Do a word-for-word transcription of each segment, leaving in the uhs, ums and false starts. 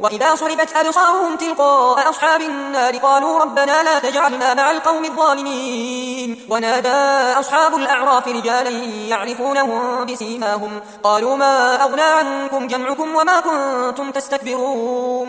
وإذا صرفت أبصارهم تلقاء أصحاب النار قالوا ربنا لا تجعلنا مع القوم الظالمين. ونادى أصحاب الأعراف رجالا يعرفونهم بسيماهم قالوا ما أغنى عنكم جمعكم وما كنتم تستكبرون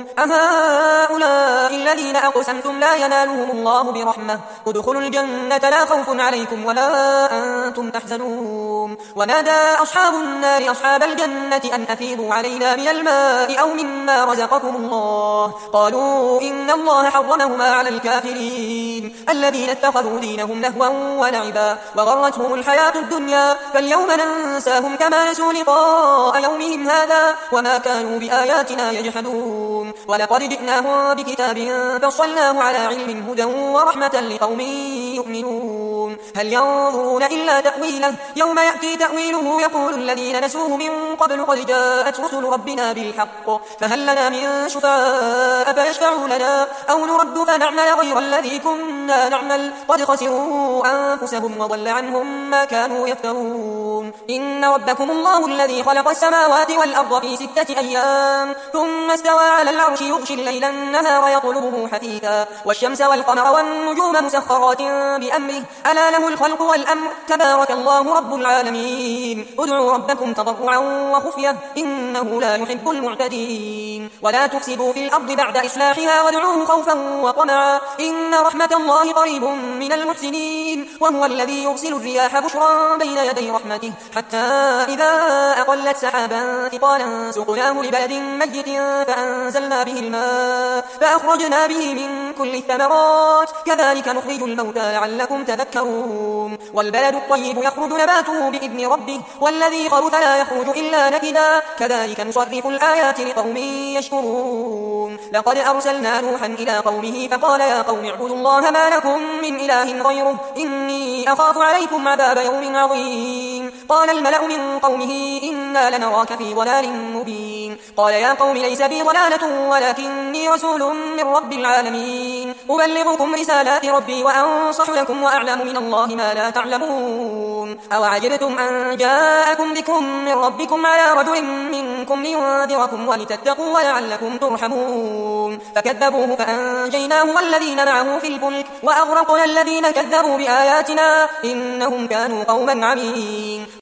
أهؤلاء الذين أقسمتم لا ينالهم الله برحمة ادخلوا الجنة لا خوف عليكم ولا أنتم تحزنون. ونادى أصحاب النار أصحاب الجنة أن أفيضوا علينا من الماء أو مما رزقكم الله قالوا إن الله حرمهما على الكافرين الذين اتخذوا دينهم لهوا ولعبا وغرتهم الحياة الدنيا فاليوم ننساهم كما نسوا لقاء يومهم هذا وما كانوا بآياتنا يجحدون. ولقد جئناهم بكتاب فصلناه على علم هدى ورحمة لقوم يؤمنون. هل ينظرون إلا تأويله يوم يأتي تأويله يقول الذين نسوه من قبل قد جاءت رسل ربنا بالحق فهل لنا من شفعاء فيشفعوا لنا أو نرد فنعمل غير الذي كنا نعمل قد خسروا أنفسهم وضل عنهم ما كانوا يفترون. إن ربكم الله الذي خلق السماوات والأرض في ستة أيام ثم استوى على العرش يغشي الليل النهار يطلبه حثيثا والشمس والقمر والنجوم مسخرات بأمره ألا له الخلق والأمر تبارك الله رب العالمين. ادعوا ربكم تضرعا وخفية إنه لا يحب المعتدين. ولا تفسدوا في الأرض بعد إصلاحها وادعوه خوفا وطمعا إن رحمة الله قريب من المحسنين. وهو الذي يرسل الرياح بشرا بين يدي رحمته حتى إذا أقلت سحابا ثقالا سقناه لبلد ميت فأنزلنا به الماء فأخرجنا به من كل الثمرات كذلك نخرج الموتى لعلكم تذكرون. والبلد الطيب يخرج نباته بإذن ربه والذي خبث لا يخرج إلا نكدا كذلك نصرف الآيات لقوم يشكرون. لقد أرسلنا نوحا إلى قومه فقال يا قوم اعبدوا الله ما لكم من إله غيره إني أخاف عليكم عذاب يوم عظيم. قال الملأ من قومه إنا لنراك في ضلال مبين. قال يا قوم ليس بي ضلالة ولكني رسول من رب العالمين أبلغكم رسالات ربي وأنصح لكم وأعلم من الله ما لا تعلمون. أوعجبتم أن جاءكم ذكر من ربكم على رجل منكم لينذركم ولتتقوا ولعلكم ترحمون. فكذبوه فأنجيناه والذين معه في الفلك وأغرقنا الذين كذبوا بآياتنا إنهم كانوا قوما عمين.